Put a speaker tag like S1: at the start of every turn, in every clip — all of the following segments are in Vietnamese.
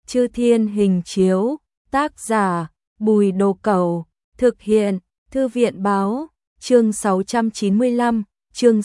S1: Chư Thiên Hình Chiếu, tác giả, Bùi Đồ Cẩu, thực hiện, Thư viện Báo, chương 695, chương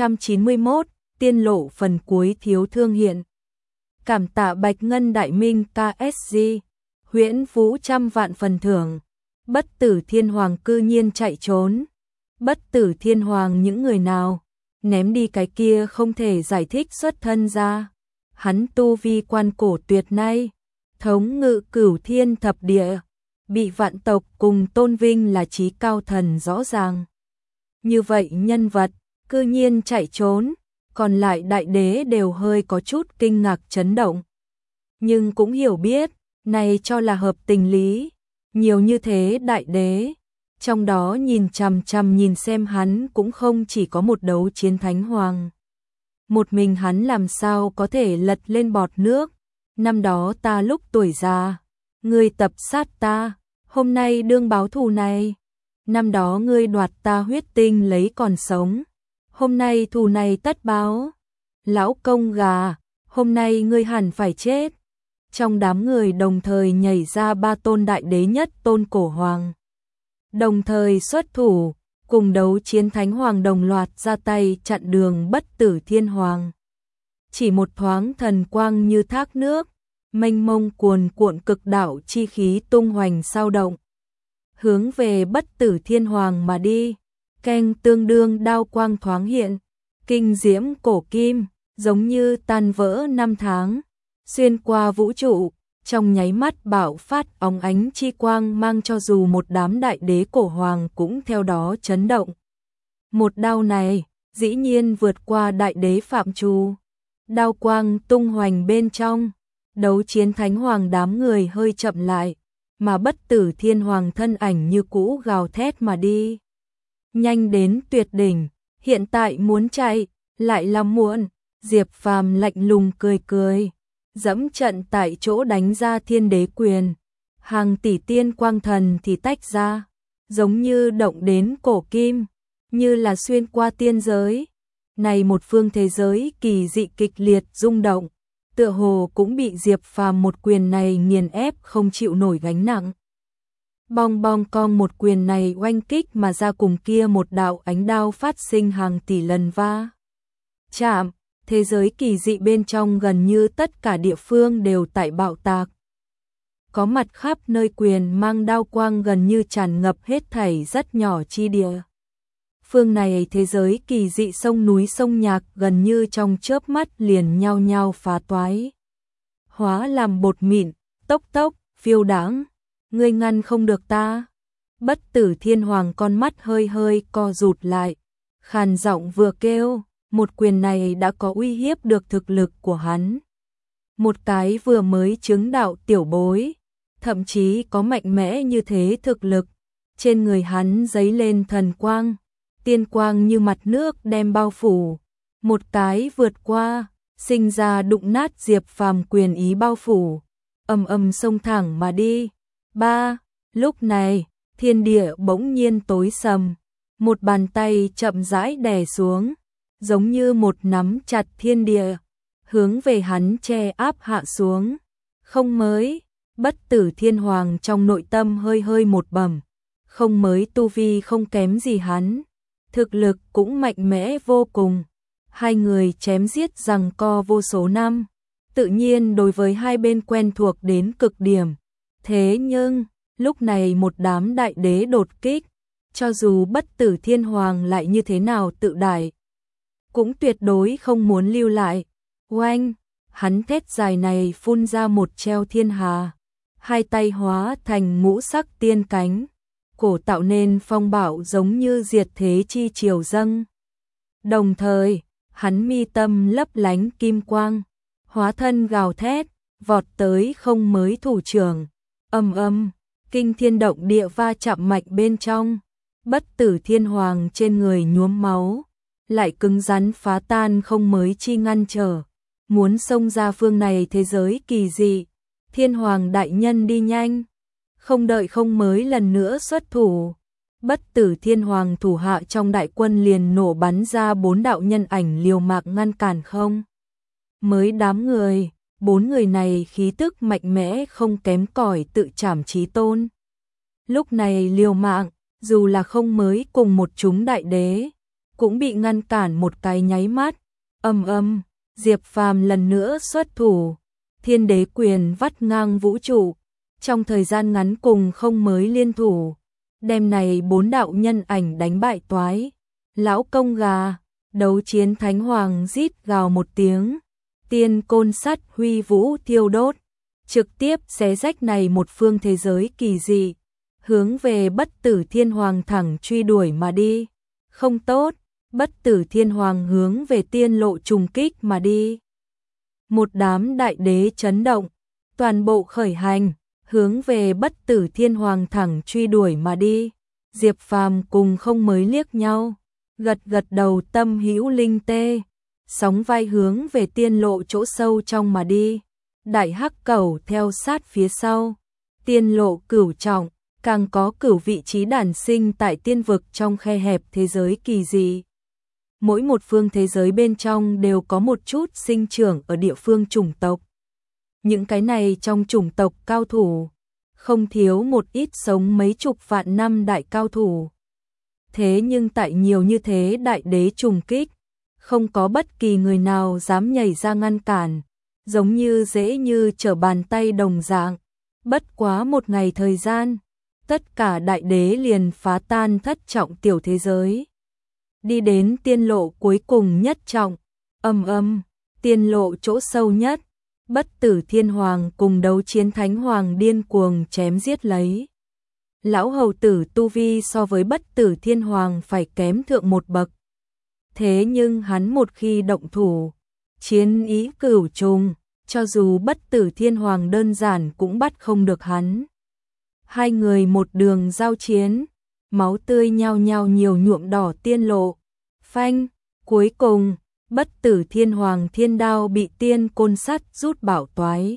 S1: 691, tiên lộ phần cuối thiếu thương hiện. Cảm tạ Bạch Ngân Đại Minh KSG, Huyễn Vũ trăm vạn phần thưởng, Bất Tử Thiên Hoàng cư nhiên chạy trốn. Bất Tử Thiên Hoàng những người nào? Ném đi cái kia không thể giải thích xuất thân ra. Hắn tu vi quan cổ tuyệt nay, thống ngự cửu thiên thập địa, bị vạn tộc cùng tôn vinh là chí cao thần rõ ràng. Như vậy nhân vật, cư nhiên chạy trốn, còn lại đại đế đều hơi có chút kinh ngạc chấn động. Nhưng cũng hiểu biết, này cho là hợp tình lý, nhiều như thế đại đế. Trong đó nhìn chằm chằm nhìn xem hắn cũng không chỉ có một đấu chiến thánh hoàng. Một mình hắn làm sao có thể lật lên bọt nước. Năm đó ta lúc tuổi già, ngươi tập sát ta, hôm nay đương báo thù này. Năm đó ngươi đoạt ta huyết tinh lấy còn sống, hôm nay thù này tất báo. Lão công gà, hôm nay ngươi hẳn phải chết. Trong đám người đồng thời nhảy ra ba tôn đại đế nhất tôn cổ hoàng. Đồng thời xuất thủ, cùng đấu chiến thánh hoàng đồng loạt ra tay chặn đường Bất Tử Thiên Hoàng. Chỉ một thoáng thần quang như thác nước, mênh mông cuồn cuộn cực đạo chi khí tung hoành sao động. Hướng về Bất Tử Thiên Hoàng mà đi, keng tương đương đao quang thoáng hiện, kinh diễm cổ kim, giống như tan vỡ năm tháng, xuyên qua vũ trụ. Trong nháy mắt bạo phát óng ánh chi quang mang cho dù một đám đại đế cổ hoàng cũng theo đó chấn động. Một đao này, dĩ nhiên vượt qua đại đế phạm trù. Đao quang tung hoành bên trong, đấu chiến thánh hoàng đám người hơi chậm lại, mà Bất Tử Thiên Hoàng thân ảnh như cũ gào thét mà đi. Nhanh đến tuyệt đỉnh, hiện tại muốn chạy, lại là muộn. Diệp Phàm lạnh lùng cười cười, dẫm trận tại chỗ đánh ra thiên đế quyền, hàng tỷ tiên quang thần thì tách ra, giống như động đến cổ kim, như là xuyên qua tiên giới. Này một phương thế giới kỳ dị kịch liệt rung động, tựa hồ cũng bị Diệp Phàm một quyền này nghiền ép không chịu nổi gánh nặng. Bong bong cong một quyền này oanh kích mà ra cùng kia một đạo ánh đao phát sinh hàng tỷ lần va chạm. Thế giới kỳ dị bên trong gần như tất cả địa phương đều tại bạo tạc. Có mặt khắp nơi quyền mang đao quang gần như tràn ngập hết thảy rất nhỏ chi địa. Phương này thế giới kỳ dị sông núi sông nhạc gần như trong chớp mắt liền nhao nhao phá toái. Hóa làm bột mịn, tốc tốc, phiêu đãng, ngươi ngăn không được ta. Bất Tử Thiên Hoàng con mắt hơi hơi co rụt lại, khàn giọng vừa kêu. Một quyền này đã có uy hiếp được thực lực của hắn. Một cái vừa mới chứng đạo tiểu bối, thậm chí có mạnh mẽ như thế thực lực. Trên người hắn giấy lên thần quang, tiên quang như mặt nước đem bao phủ. Một cái vượt qua, sinh ra đụng nát Diệp Phàm quyền ý bao phủ. Ầm ầm xông thẳng mà đi. Lúc này, thiên địa bỗng nhiên tối sầm. Một bàn tay chậm rãi đè xuống, giống như một nắm chặt thiên địa, hướng về hắn che áp hạ xuống. Không mới, Bất Tử Thiên Hoàng trong nội tâm hơi hơi một bầm, không mới tu vi không kém gì hắn, thực lực cũng mạnh mẽ vô cùng. Hai người chém giết giằng co vô số năm, tự nhiên đối với hai bên quen thuộc đến cực điểm. Thế nhưng, lúc này một đám đại đế đột kích, cho dù Bất Tử Thiên Hoàng lại như thế nào tự đại, cũng tuyệt đối không muốn lưu lại. Oanh, hắn thét dài này phun ra một treo thiên hà, hai tay hóa thành ngũ sắc tiên cánh, cổ tạo nên phong bạo giống như diệt thế chi triều dâng. Đồng thời, hắn mi tâm lấp lánh kim quang, hóa thân gào thét, vọt tới không mới thủ trưởng. Kinh thiên động địa va chạm mạnh bên trong, Bất Tử Thiên Hoàng trên người nhuốm máu, lại cứng rắn phá tan không mới chi ngăn trở, muốn xông ra phương này thế giới kỳ dị. Thiên Hoàng đại nhân đi nhanh, không đợi không mới lần nữa xuất thủ. Bất Tử Thiên Hoàng thủ hạ trong đại quân liền nổ bắn ra 4 đạo nhân ảnh liều mạng ngăn cản không mới đám người. bốn người này khí tức mạnh mẽ không kém cỏi tự trảm chí tôn. Lúc này liều mạng, dù là không mới cùng một chúng đại đế, cũng bị ngăn cản một cái nháy mắt. Diệp Phàm lần nữa xuất thủ, thiên đế quyền vắt ngang vũ trụ, trong thời gian ngắn cùng không mới liên thủ, đem này bốn đạo nhân ảnh đánh bại toái. Lão công gà, đấu chiến thánh hoàng rít gào một tiếng, tiên côn sắt huy vũ thiêu đốt, trực tiếp xé rách này một phương thế giới kỳ dị, hướng về bất tử thiên hoàng thẳng truy đuổi mà đi. Không tốt, bất tử thiên hoàng hướng về tiên lộ trùng kích mà đi. Một đám đại đế chấn động, toàn bộ khởi hành, hướng về bất tử thiên hoàng thẳng truy đuổi mà đi. Diệp Phàm cùng không mới liếc nhau, gật gật đầu tâm hữu linh tê, sóng vai hướng về tiên lộ chỗ sâu trong mà đi. Đại hắc cẩu theo sát phía sau, tiên lộ cửu trọng, càng có cửu vị trí đản sinh tại tiên vực trong khe hẹp thế giới kỳ dị. Mỗi một phương thế giới bên trong đều có một chút sinh trưởng ở địa phương chủng tộc. Những cái này trong chủng tộc cao thủ, không thiếu một ít sống mấy chục vạn năm đại cao thủ. Thế nhưng tại nhiều như thế đại đế trùng kích, không có bất kỳ người nào dám nhảy ra ngăn cản, giống như dễ như trở bàn tay đồng dạng. Bất quá một ngày thời gian, tất cả đại đế liền phá tan thất trọng tiểu thế giới, đi đến tiên lộ cuối cùng nhất trọng. Tiên lộ chỗ sâu nhất, bất tử thiên hoàng cùng đấu chiến thánh hoàng điên cuồng chém giết lấy. Lão hầu tử tu vi so với bất tử thiên hoàng phải kém thượng một bậc. Thế nhưng hắn một khi động thủ, chiến ý cửu trùng, cho dù bất tử thiên hoàng đơn giản cũng bắt không được hắn. Hai người một đường giao chiến, máu tươi nhao nhao nhiều nhuộm đỏ tiên lộ. Phanh, cuối cùng, bất tử thiên hoàng thiên đao bị tiên côn sắt rút bảo toái.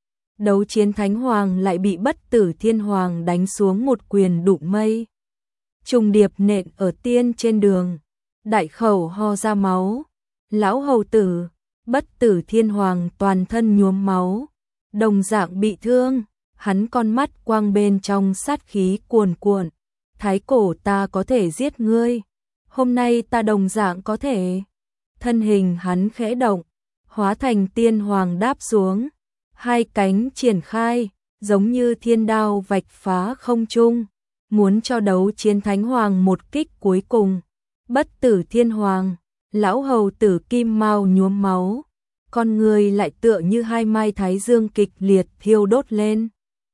S1: Đấu chiến thánh hoàng lại bị bất tử thiên hoàng đánh xuống một quyền đụng mây. Trùng điệp nện ở tiên trên đường, đại khẩu ho ra máu. Lão hầu tử, bất tử thiên hoàng toàn thân nhuốm máu, đồng dạng bị thương, hắn con mắt quang bên trong sát khí cuồn cuộn. Thái cổ ta có thể giết ngươi, hôm nay ta đồng dạng có thể. Thân hình hắn khẽ động, hóa thành tiên hoàng đáp xuống, hai cánh triển khai, giống như thiên đao vạch phá không trung, muốn cho đấu chiến thánh hoàng một kích cuối cùng. Bất tử thiên hoàng, lão hầu tử kim mao nhuốm máu, con người lại tựa như hai mai thái dương kịch liệt thiêu đốt lên.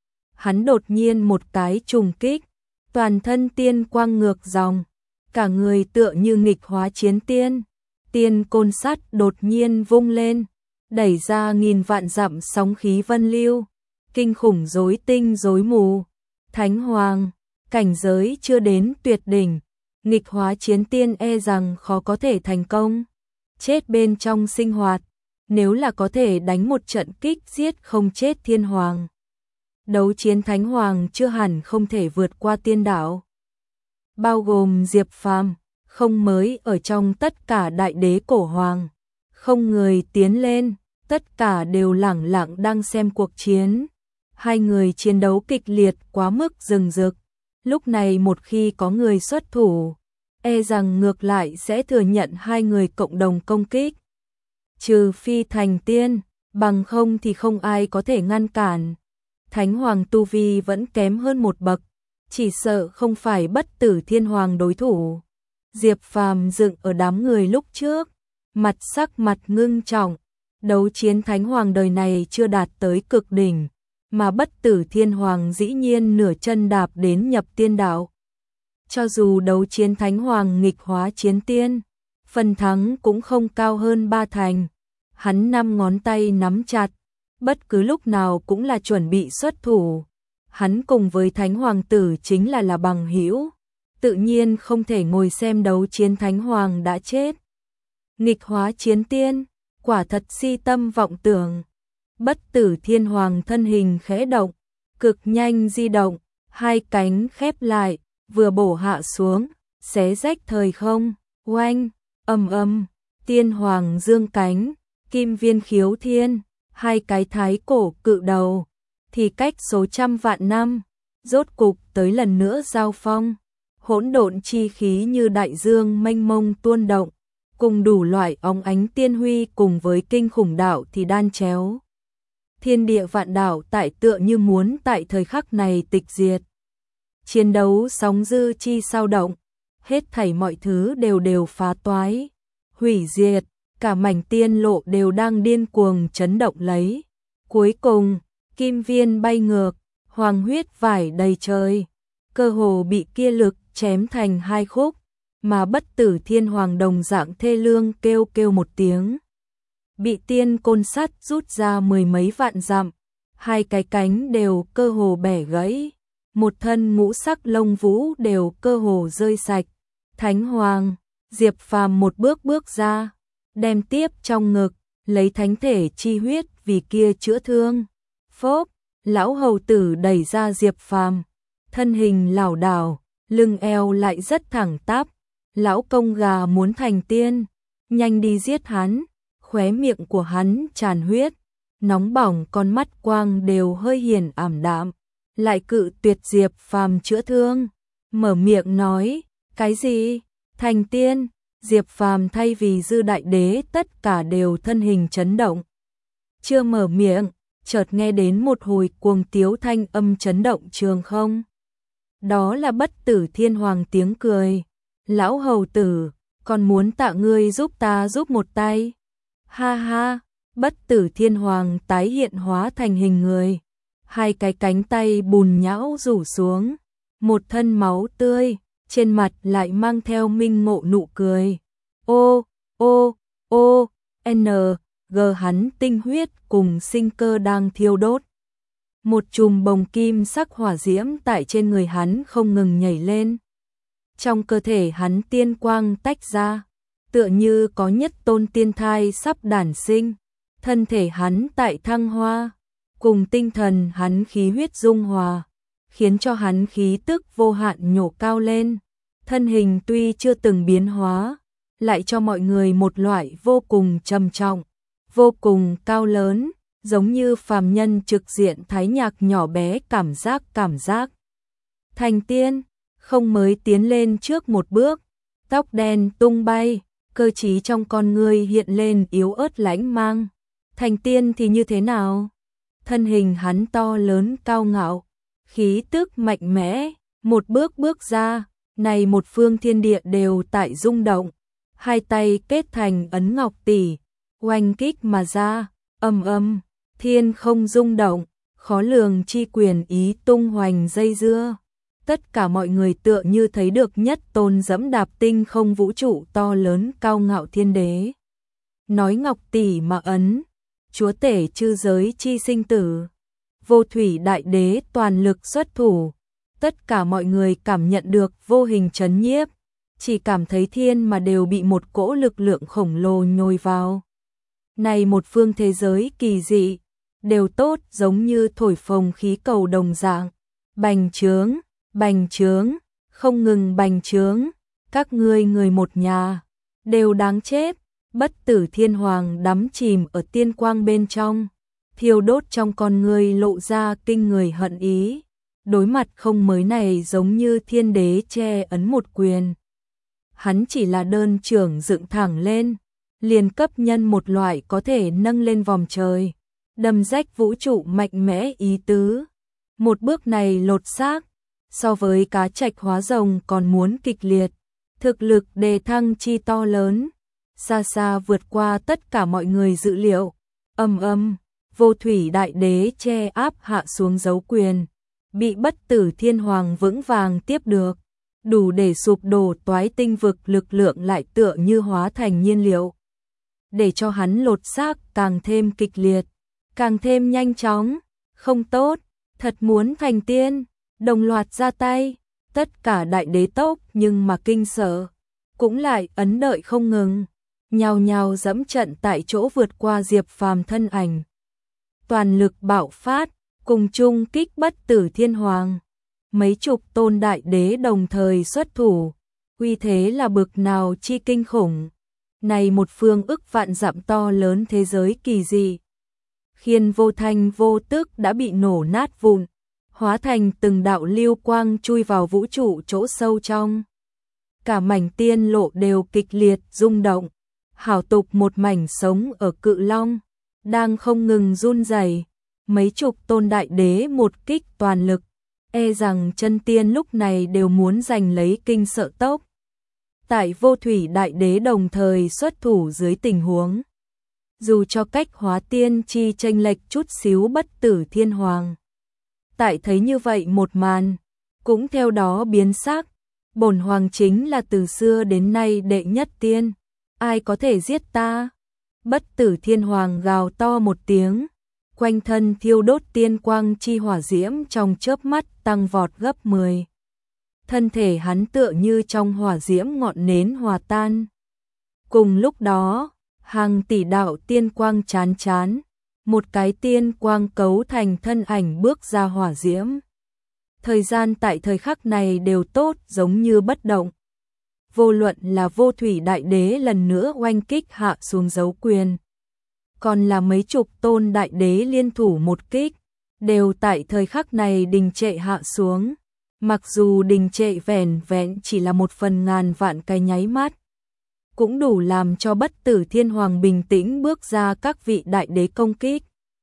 S1: Hắn đột nhiên một cái trùng kích, toàn thân tiên quang ngược dòng, cả người tựa như nghịch hóa chiến tiên. Tiên côn sắt đột nhiên vung lên, đẩy ra nghìn vạn dặm sóng khí vân lưu, kinh khủng rối tinh rối mù. Thánh hoàng, cảnh giới chưa đến tuyệt đỉnh, nghịch hóa chiến tiên e rằng khó có thể thành công. Chết bên trong sinh hoạt, nếu là có thể đánh một trận kích giết không chết thiên hoàng, đấu chiến thánh hoàng chưa hẳn không thể vượt qua tiên đảo. Bao gồm Diệp Phàm, không mới ở trong tất cả đại đế cổ hoàng, không người tiến lên, tất cả đều lẳng lặng đang xem cuộc chiến. Hai người chiến đấu kịch liệt quá mức rừng rực, lúc này một khi có người xuất thủ, e rằng ngược lại sẽ thừa nhận hai người cộng đồng công kích. Trừ phi thành tiên, bằng không thì không ai có thể ngăn cản. Thánh hoàng tu vi vẫn kém hơn một bậc, chỉ sợ không phải bất tử thiên hoàng đối thủ. Diệp Phàm dựng ở đám người lúc trước, sắc mặt ngưng trọng, đấu chiến thánh hoàng đời này chưa đạt tới cực đỉnh, mà bất tử thiên hoàng dĩ nhiên nửa chân đạp đến nhập tiên đạo. Cho dù đấu chiến thánh hoàng nghịch hóa chiến tiên, phần thắng cũng không cao hơn 3 thành. Hắn 5 ngón tay nắm chặt, bất cứ lúc nào cũng là chuẩn bị xuất thủ. Hắn cùng với thánh hoàng tử chính là bằng hữu, tự nhiên không thể ngồi xem đấu chiến thánh hoàng đã chết. Nghịch hóa chiến tiên, quả thật si tâm vọng tưởng. Bất tử thiên hoàng thân hình khẽ động, cực nhanh di động, hai cánh khép lại, vừa bổ hạ xuống, xé rách thời không. Oanh, tiên hoàng dương cánh, kim viên khiếu thiên, hai cái thái cổ cự đầu, thì cách số trăm vạn năm, rốt cục tới lần nữa giao phong. Hỗn độn chi khí như đại dương mênh mông tuôn động, cùng đủ loại óng ánh tiên huy cùng với kinh khủng đạo thì đan chéo. Thiên địa vạn đạo tại tựa như muốn tại thời khắc này tịch diệt. Chiến đấu sóng dư chi sao động, hết thảy mọi thứ đều đều phá toái, hủy diệt, cả mảnh tiên lộ đều đang điên cuồng chấn động lấy. Cuối cùng, kim viên bay ngược, hoàng huyết vải đầy trời, cơ hồ bị kia lực chém thành hai khúc, mà Bất Tử Thiên Hoàng đồng dạng thê lương kêu kêu một tiếng. Bị tiên côn sắt rút ra mười mấy vạn dặm, hai cái cánh đều cơ hồ bẻ gãy, một thân ngũ sắc lông vũ đều cơ hồ rơi sạch. Thánh Hoàng, Diệp Phàm một bước bước ra, đem tiếp trong ngực, lấy thánh thể chi huyết vì kia chữa thương. Phốp, lão hầu tử đẩy ra Diệp Phàm, thân hình lảo đảo, lưng eo lại rất thẳng tắp. Lão công gà muốn thành tiên, nhanh đi giết hắn. Khóe miệng của hắn tràn huyết, nóng bỏng, con mắt quang đều hơi hiền ảm đạm, lại cự tuyệt Diệp Phàm chữa thương, mở miệng nói, cái gì? Thành tiên? Diệp Phàm thay vì Dư Đại Đế tất cả đều thân hình chấn động. Chưa mở miệng, chợt nghe đến một hồi cuồng tiếu thanh âm chấn động trường không. Đó là Bất Tử Thiên Hoàng tiếng cười. Lão hầu tử, còn muốn tạ ngươi giúp ta giúp một tay. Ha ha, Bất Tử Thiên Hoàng tái hiện hóa thành hình người. Hai cái cánh tay bùn nhão rủ xuống. Một thân máu tươi, trên mặt lại mang theo minh ngộ nụ cười. Ô, ô, ô, n, g hắn tinh huyết cùng sinh cơ đang thiêu đốt. Một chùm bồng kim sắc hỏa diễm tại trên người hắn không ngừng nhảy lên. Trong cơ thể hắn tiên quang tách ra, tựa như có nhất tôn tiên thai sắp đản sinh. Thân thể hắn tại thăng hoa, cùng tinh thần hắn khí huyết dung hòa, khiến cho hắn khí tức vô hạn nhổ cao lên. Thân hình tuy chưa từng biến hóa, lại cho mọi người một loại vô cùng trầm trọng, vô cùng cao lớn, giống như phàm nhân trực diện thái nhạc nhỏ bé cảm giác. Thành tiên, không mới tiến lên trước một bước, tóc đen tung bay, cơ trí trong con ngươi hiện lên yếu ớt lãnh mang. Thành tiên thì như thế nào? Thân hình hắn to lớn cao ngạo, khí tức mạnh mẽ, một bước bước ra, này một phương thiên địa đều tại rung động. Hai tay kết thành ấn ngọc tỷ, oanh kích mà ra, ầm ầm, thiên không rung động, khó lường chi quyền ý tung hoành dây dưa. Tất cả mọi người tựa như thấy được nhất tôn dẫm đạp tinh không vũ trụ to lớn cao ngạo thiên đế. Nói ngọc tỷ mà ấn, chúa tể chư giới chi sinh tử, vô thủy đại đế toàn lực xuất thủ. Tất cả mọi người cảm nhận được vô hình chấn nhiếp, chỉ cảm thấy thiên mà đều bị một cỗ lực lượng khổng lồ nhồi vào. Này một phương thế giới kỳ dị, đều tốt giống như thổi phồng khí cầu đồng dạng, bành trướng, không ngừng bành trướng, các ngươi người một nhà, đều đáng chết. Bất Tử Thiên Hoàng đắm chìm ở tiên quang bên trong, thiêu đốt trong con người lộ ra kinh người hận ý. Đối mặt không mới này giống như thiên đế che ấn một quyền. Hắn chỉ là đơn trưởng dựng thẳng lên, liền cấp nhân một loại có thể nâng lên vòm trời, đâm rách vũ trụ mạnh mẽ ý tứ. Một bước này lột xác, so với cá trạch hóa rồng còn muốn kịch liệt, thực lực đề thăng chi to lớn, xa xa vượt qua tất cả mọi người dự liệu. Ầm ầm, vô thủy đại đế che áp hạ xuống dấu quyền, bị Bất Tử Thiên Hoàng vững vàng tiếp được, đủ để sụp đổ toái tinh vực lực lượng lại tựa như hóa thành nhiên liệu, để cho hắn lột xác càng thêm kịch liệt, càng thêm nhanh chóng. Không tốt, thật muốn thành tiên, đồng loạt ra tay, tất cả đại đế tốc nhưng mà kinh sợ, cũng lại ấn đợi không ngừng, nhào nhào dẫm trận tại chỗ vượt qua Diệp Phàm thân ảnh. Toàn lực bạo phát, cùng chung kích Bất Tử Thiên Hoàng. Mấy chục tôn đại đế đồng thời xuất thủ, uy thế là bực nào chi kinh khủng. Này một phương ức vạn dặm to lớn thế giới kỳ dị, khiên vô thanh vô tức đã bị nổ nát vụn, hóa thành từng đạo lưu quang chui vào vũ trụ chỗ sâu trong. Cả mảnh tiên lộ đều kịch liệt rung động, hảo tục một mảnh sống ở Cự Long, đang không ngừng run rẩy. Mấy chục tôn đại đế một kích toàn lực, e rằng chân tiên lúc này đều muốn giành lấy kinh sợ tốc. Tại Vô Thủy đại đế đồng thời xuất thủ dưới tình huống, dù cho cách hóa tiên chi chênh lệch chút xíu Bất Tử Thiên Hoàng. Tại thấy như vậy một màn, cũng theo đó biến sắc, bổn hoàng chính là từ xưa đến nay đệ nhất tiên, ai có thể giết ta? Bất Tử Thiên Hoàng gào to một tiếng, quanh thân thiêu đốt tiên quang chi hỏa diễm trong chớp mắt tăng vọt gấp 10. Thân thể hắn tựa như trong hỏa diễm ngọn nến hòa tan. Cùng lúc đó, hàng tỷ đạo tiên quang chán chán, một cái tiên quang cấu thành thân ảnh bước ra hỏa diễm. Thời gian tại thời khắc này đều tốt giống như bất động. Vô luận là Vô Thủy đại đế lần nữa oanh kích hạ xuống dấu quyền, còn là mấy chục tôn đại đế liên thủ một kích, đều tại thời khắc này đình trệ hạ xuống. Mặc dù đình trệ vẻn vẹn chỉ là một phần ngàn vạn cái nháy mắt, cũng đủ làm cho Bất Tử Thiên Hoàng bình tĩnh bước ra các vị đại đế công kích.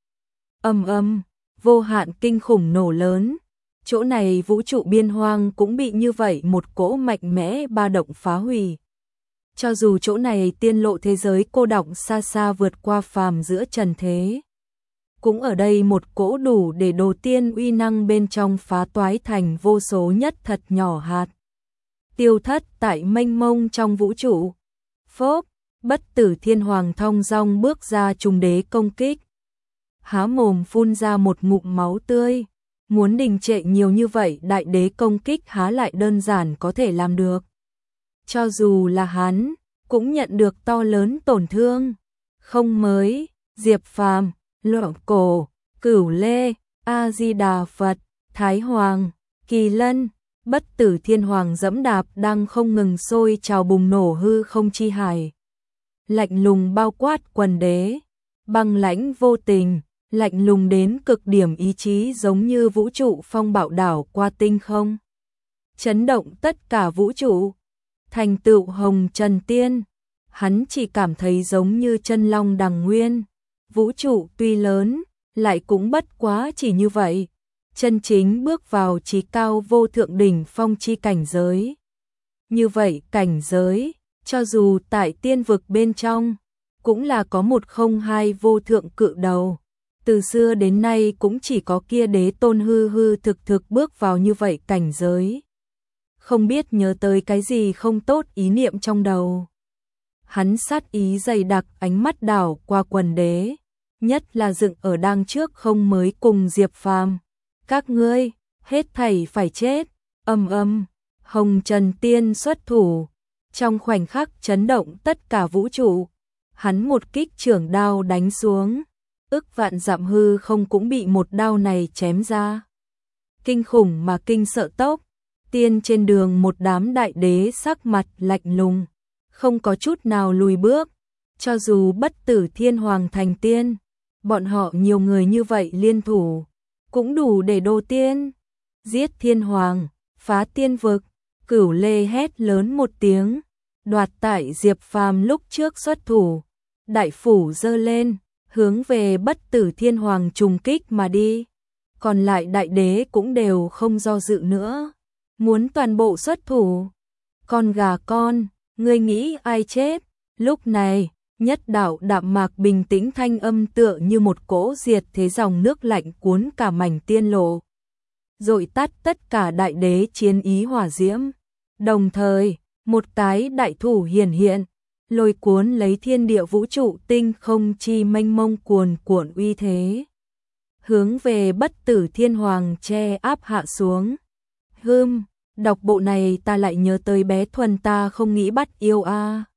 S1: Vô hạn kinh khủng nổ lớn, chỗ này vũ trụ biên hoang cũng bị như vậy một cỗ mạnh mẽ ba động phá hủy. Cho dù chỗ này tiên lộ thế giới cô đọng xa xa vượt qua phàm giữa trần thế, cũng ở đây một cỗ đủ để đồ tiên uy năng bên trong phá toái thành vô số nhất thật nhỏ hạt. Tiêu thất tại mênh mông trong vũ trụ. Phốp, Bất Tử Thiên Hoàng thong dong bước ra trùng đế công kích. Há mồm phun ra một ngụm máu tươi, muốn đình trệ nhiều như vậy đại đế công kích há lại đơn giản có thể làm được. Cho dù là hắn, cũng nhận được to lớn tổn thương. Không mới, Diệp Phàm, Lộ Cổ, Cửu Lê, A Di Đà Phật, Thái Hoàng, Kỳ Lân, Bất Tử Thiên Hoàng dẫm đạp đang không ngừng sôi trào bùng nổ hư không chi hải. Lạnh lùng bao quát quần đế, băng lãnh vô tình, lạnh lùng đến cực điểm ý chí giống như vũ trụ phong bạo đảo qua tinh không. Chấn động tất cả vũ trụ, thành tựu hồng trần tiên, hắn chỉ cảm thấy giống như chân long đằng nguyên. Vũ trụ tuy lớn, lại cũng bất quá chỉ như vậy, chân chính bước vào trí cao vô thượng đỉnh phong chi cảnh giới. Như vậy cảnh giới, cho dù tại tiên vực bên trong, cũng là có một không hai vô thượng cự đầu. Từ xưa đến nay cũng chỉ có kia đế tôn hư hư thực thực bước vào như vậy cảnh giới. Không biết nhớ tới cái gì không tốt ý niệm trong đầu. Hắn sát ý dày đặc ánh mắt đảo qua quần đế, nhất là dựng ở đang trước không mới cùng Diệp Phàm. Các ngươi, hết thảy phải chết. Hồng Trần Tiên xuất thủ, trong khoảnh khắc chấn động tất cả vũ trụ, hắn một kích trưởng đao đánh xuống, ức vạn dặm hư không cũng bị một đao này chém ra. Kinh khủng mà kinh sợ tốc, tiên trên đường một đám đại đế sắc mặt lạnh lùng, không có chút nào lùi bước, cho dù Bất Tử Thiên Hoàng thành tiên, bọn họ nhiều người như vậy liên thủ, cũng đủ để đồ tiên. Giết Thiên Hoàng, phá tiên vực. Cửu Lê hét lớn một tiếng, đoạt tại Diệp Phàm lúc trước xuất thủ, đại phủ giơ lên, hướng về Bất Tử Thiên Hoàng trùng kích mà đi. Còn lại đại đế cũng đều không do dự nữa, muốn toàn bộ xuất thủ. Con gà con, ngươi nghĩ ai chết? Lúc này, nhất đạo đạm mạc bình tĩnh thanh âm tựa như một cỗ diệt thế dòng nước lạnh cuốn cả mảnh tiên lộ, dội tắt tất cả đại đế chiến ý hỏa diễm. Đồng thời, một cái đại thủ hiển hiện, lôi cuốn lấy thiên địa vũ trụ tinh không chi mênh mông cuồn cuộn uy thế, hướng về Bất Tử Thiên Hoàng che áp hạ xuống. Đọc bộ này ta lại nhớ tới bé Thuần ta không nghĩ bắt yêu a.